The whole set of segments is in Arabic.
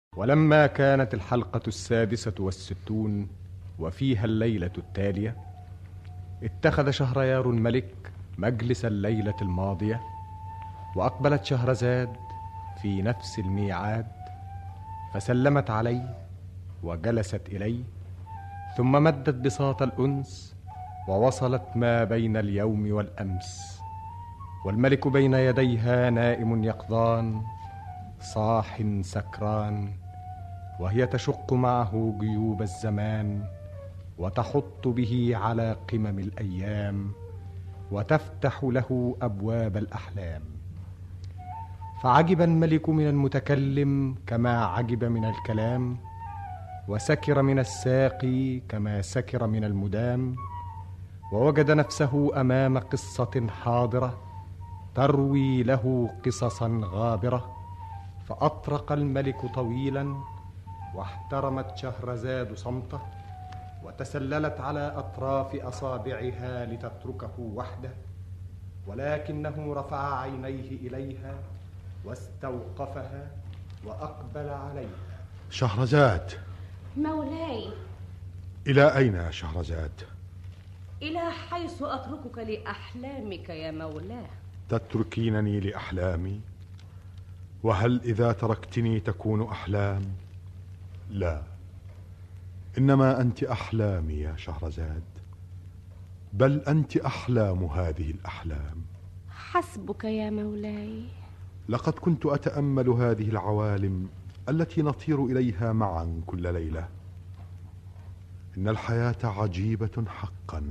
ولما كانت الحلقة 66 وفيها الليلة التالية، اتخذ شهريار الملك مجلس الليلة الماضية، وأقبلت شهرزاد في نفس الميعاد، فسلمت عليه وجلست إليه، ثم مدت بساط الأنس ووصلت ما بين اليوم والأمس، والملك بين يديها نائم يقظان صاح سكران، وهي تشق معه جيوب الزمان وتحط به على قمم الأيام وتفتح له أبواب الأحلام. فعجب الملك من المتكلم كما عجب من الكلام، وسكر من الساقي كما سكر من المدام، ووجد نفسه أمام قصة حاضرة تروي له قصصا غابرة. فأطرق الملك طويلا، واحترمت شهرزاد صمته، وتسللت على أطراف أصابعها لتتركه وحده، ولكنه رفع عينيه إليها واستوقفها وأقبل عليها. شهرزاد مولاي. إلى أين يا شهرزاد؟ إلى حيث أتركك لأحلامك يا مولاه. تتركينني لأحلامي؟ وهل إذا تركتني تكون أحلام؟ لا، إنما أنت أحلامي يا شهرزاد، بل أنت أحلام هذه الأحلام. حسبك يا مولاي. لقد كنت أتأمل هذه العوالم التي نطير إليها معا كل ليلة. إن الحياة عجيبة حقا.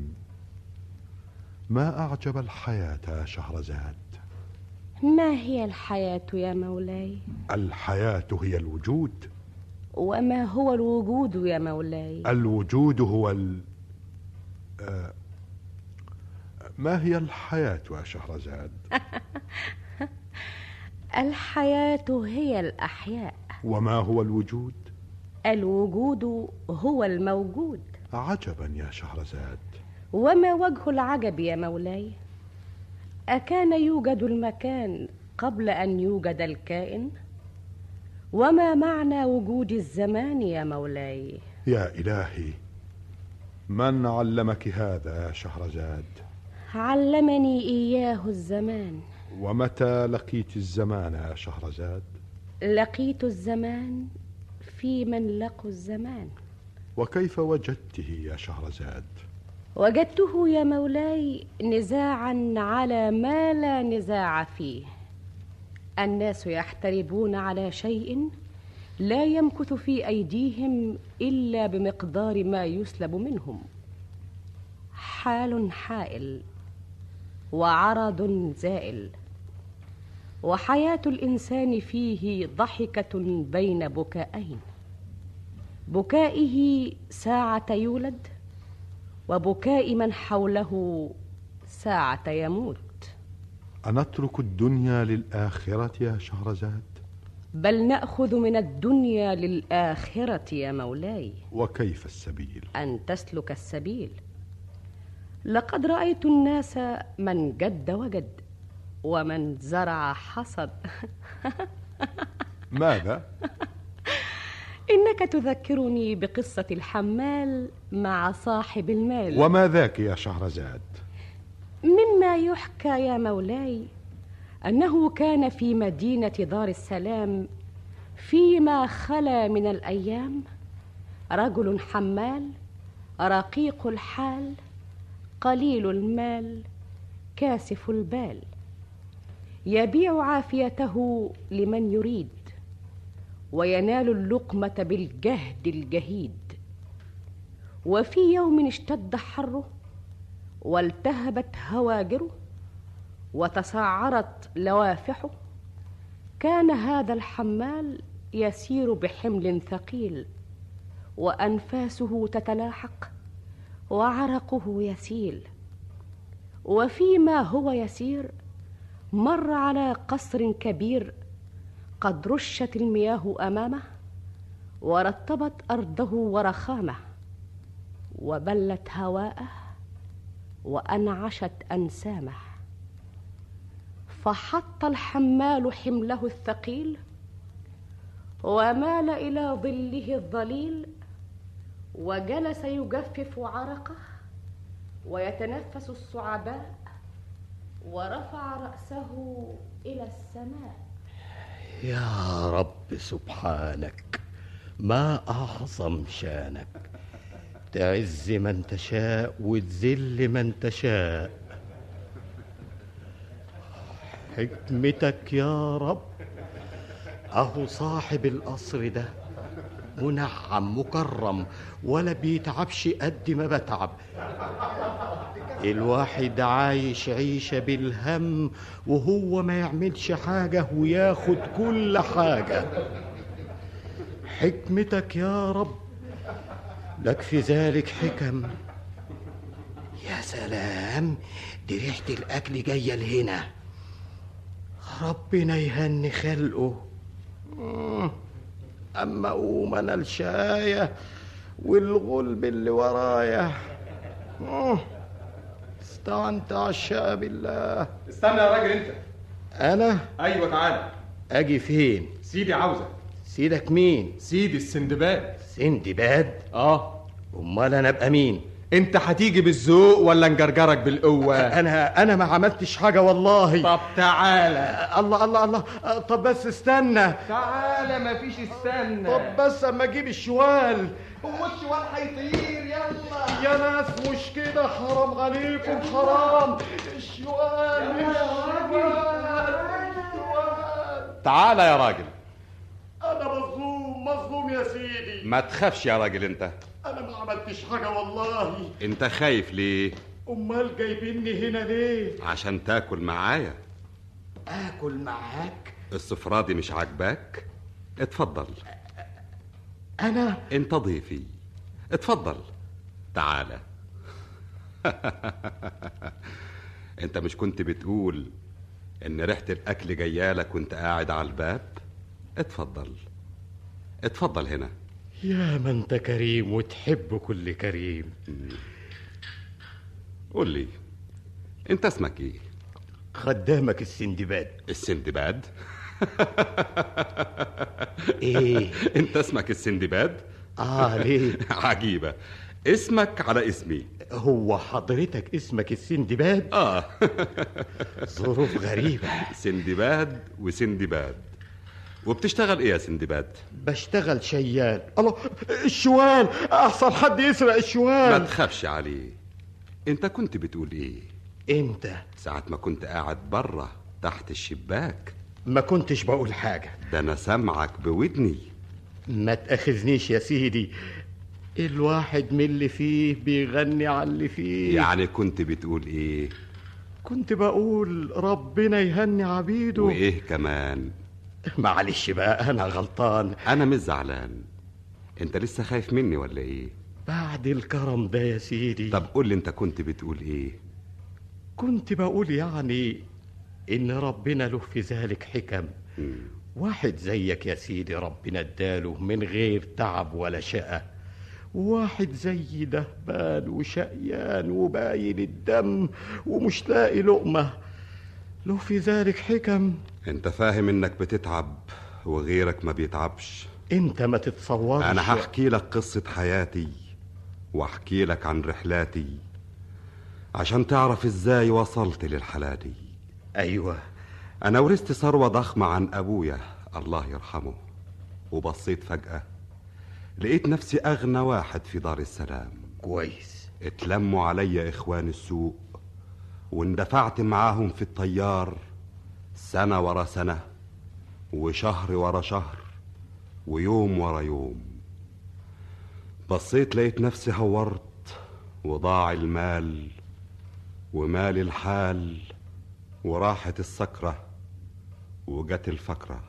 ما أعجب الحياة يا شهرزاد؟ ما هي الحياة يا مولاي؟ الحياة هي الوجود. وما هو الوجود يا مولاي؟ الوجود هو ما هي الحياة يا شهرزاد؟ الحياة هي الأحياء. وما هو الوجود؟ الوجود هو الموجود. عجبا يا شهرزاد. وما وجه العجب يا مولاي؟ أكان يوجد المكان قبل أن يوجد الكائن؟ وما معنى وجود الزمان يا مولاي؟ يا إلهي، من علمك هذا يا شهرزاد؟ علمني إياه الزمان. ومتى لقيت الزمان يا شهرزاد؟ لقيت الزمان في من لقوا الزمان. وكيف وجدته يا شهرزاد؟ وجدته يا مولاي نزاعا على ما لا نزاع فيه. الناس يحتربون على شيء لا يمكث في أيديهم إلا بمقدار ما يسلب منهم. حال حائل وعرض زائل، وحياة الإنسان فيه ضحكة بين بكائين، بكائه ساعة يولد، وبكاء من حوله ساعة يموت. أنترك الدنيا للآخرة يا شهرزاد؟ بل نأخذ من الدنيا للآخرة يا مولاي. وكيف السبيل؟ أن تسلك السبيل. لقد رأيت الناس من جد وجد، ومن زرع حصد. ماذا؟ إنك تذكرني بقصة الحمال مع صاحب المال. وما ذاك يا شهرزاد؟ مما يحكى يا مولاي أنه كان في مدينة دار السلام فيما خلا من الأيام رجل حمال رقيق الحال قليل المال كاسف البال، يبيع عافيته لمن يريد، وينال اللقمة بالجهد الجهيد. وفي يوم اشتد حره، والتهبت هواجره، وتسعرت لوافحه، كان هذا الحمال يسير بحمل ثقيل، وأنفاسه تتلاحق، وعرقه يسيل. وفيما هو يسير مر على قصر كبير قد رشت المياه أمامه، ورطبت أرضه ورخامه، وبلت هواءه، وأنعشت أنسامه. فحط الحمال حمله الثقيل، ومال إلى ظله الظليل وجلس يجفف عرقه ويتنفس الصعباء ورفع رأسه إلى السماء. يا رب سبحانك، ما أعظم شانك، تعز من تشاء وتذل من تشاء. حكمتك يا رب. أهو صاحب القصر ده منعم مكرم ولا بيتعبش قد ما بتعب. الواحد عايش عيشة بالهم وهو ما يعملش حاجة وياخد كل حاجة. حكمتك يا رب، لك في ذلك حكم. يا سلام، دي ريحة الأكل جاية لهنا. ربنا يهني خلقه. أما أقوم أنا الشاية والغلب اللي ورايا. استعنت عشاء بالله. استنى يا راجل انت. أنا؟ أيوة تعالى. أجي فين؟ سيدي عاوزك. سيدك مين؟ سيدي السندباد. سندباد؟ أمال أنا أبقى مين؟ انت هتيجي بالذوق ولا نجرجرك بالقوة؟ أنا ما عملتش حاجة والله. طب تعالى. الله الله الله. طب بس استنى. تعالى، مفيش استنى. طب بس أما أجيب الشوال. هو الشوال هيطير؟ يلا يا ناس، مش كده، حرام عليكم، حرام. الشوال. تعالى يا راجل. أنا مظلوم يا سيدي. ما تخافش يا راجل انت. أنا ما عملتش حاجة والله. انت خايف ليه؟ أمال جايبيني هنا ليه؟ عشان تاكل معايا. آكل معاك؟ السفرة دي مش عاجباك؟ اتفضل. أنا؟ انت ضيفي، اتفضل تعالى. انت مش كنت بتقول ان ريحة الاكل جايالك وانت قاعد على الباب؟ اتفضل اتفضل هنا. يا من انت كريم وتحب كل كريم. قول لي، انت اسمك ايه؟ خدامك السندباد. السندباد؟ ايه؟ انت اسمك السندباد؟ ليه؟ عجيبة، اسمك على اسمي. هو حضرتك اسمك السندباد؟ ظروف غريبة. سندباد وسندباد. وبتشتغل ايه يا سندباد؟ بشتغل شيال. الله، الشوال احسن حد يسرق الشوال. ما تخافش عليه. انت كنت بتقول ايه؟ امتى؟ ساعة ما كنت قاعد برا تحت الشباك. ما كنتش بقول حاجة. ده انا سامعك بودني. ما تأخذنيش يا سيدي، الواحد من اللي فيه بيغني على اللي فيه. يعني كنت بتقول ايه؟ كنت بقول ربنا يهني عبيده. وايه كمان؟ معلش بقى، انا غلطان. انا مش زعلان. انت لسه خايف مني ولا ايه؟ بعد الكرم ده يا سيدي. طب قول لي، انت كنت بتقول ايه؟ كنت بقول يعني ان ربنا له في ذلك حكم. واحد زيك يا سيدي ربنا اداله من غير تعب ولا شقة، واحد زي دهبان وشقيان وباين الدم ومش لاقي لقمة، له في ذلك حكم. انت فاهم انك بتتعب وغيرك ما بيتعبش. انت ما تتصورش. انا هحكي لك قصة حياتي واحكي لك عن رحلاتي عشان تعرف ازاي وصلت للحالة دي. ايوه. انا ورثت ثروة ضخمة عن ابويا الله يرحمه، وبصيت فجأة لقيت نفسي اغنى واحد في دار السلام. كويس. اتلموا عليا اخوان السوق واندفعت معاهم في الطيار، سنة ورا سنة وشهر ورا شهر ويوم ورا يوم. بصيت لقيت نفسي هورت وضاع المال ومال الحال وراحت السكرة وجت الفقرة.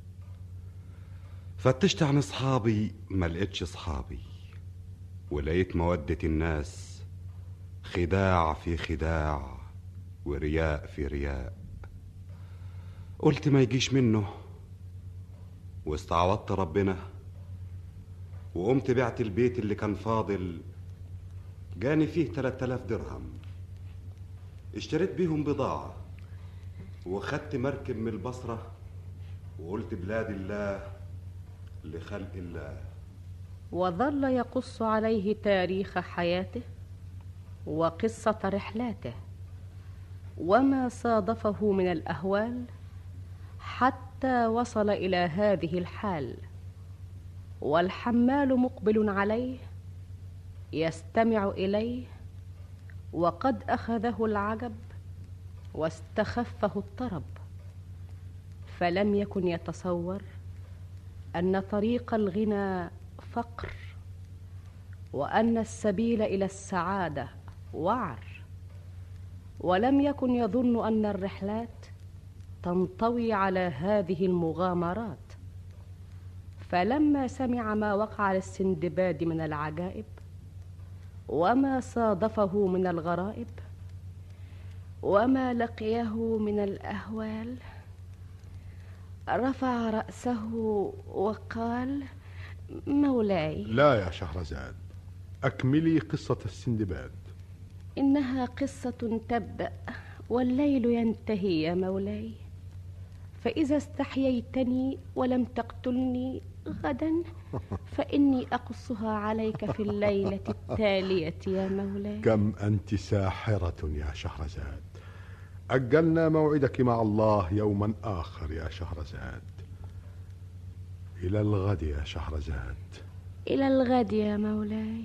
فتشت عن اصحابي ما لقيتش اصحابي، ولقيت مودة الناس خداع في خداع ورياء في رياء. قلت ما يجيش منه واستعوضت ربنا وقمت بعت البيت اللي كان فاضل، جاني فيه 3000 درهم، اشتريت بيهم بضاعة وخدت مركب من البصرة وقلت بلاد الله لخلق الله. وظل يقص عليه تاريخ حياته وقصة رحلاته وما صادفه من الأهوال حتى وصل إلى هذه الحال. والحمال مقبل عليه يستمع إليه، وقد أخذه العجب واستخفه الطرب، فلم يكن يتصور أن طريق الغنى فقر، وأن السبيل إلى السعادة وعر، ولم يكن يظن أن الرحلات تنطوي على هذه المغامرات. فلما سمع ما وقع للسندباد من العجائب وما صادفه من الغرائب وما لقيه من الأهوال، رفع رأسه وقال: مولاي. لا يا شهرزاد، أكملي قصة السندباد. إنها قصة تبدأ والليل ينتهي يا مولاي، فإذا استحييتني ولم تقتلني غدا فإني أقصها عليك في الليلة التالية يا مولاي. كم أنت ساحرة يا شهرزاد. أجلنا موعدك مع الله يوما آخر يا شهرزاد. إلى الغد يا شهرزاد. إلى الغد يا مولاي.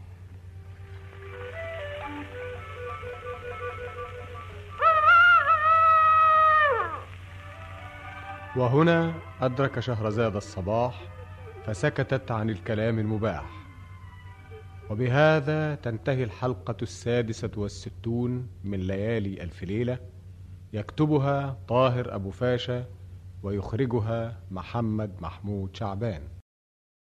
وهنا أدرك شهرزاد الصباح فسكتت عن الكلام المباح. وبهذا تنتهي الحلقة 66 من ليالي ألف ليلة، يكتبها طاهر أبو فاشا ويخرجها محمد محمود شعبان.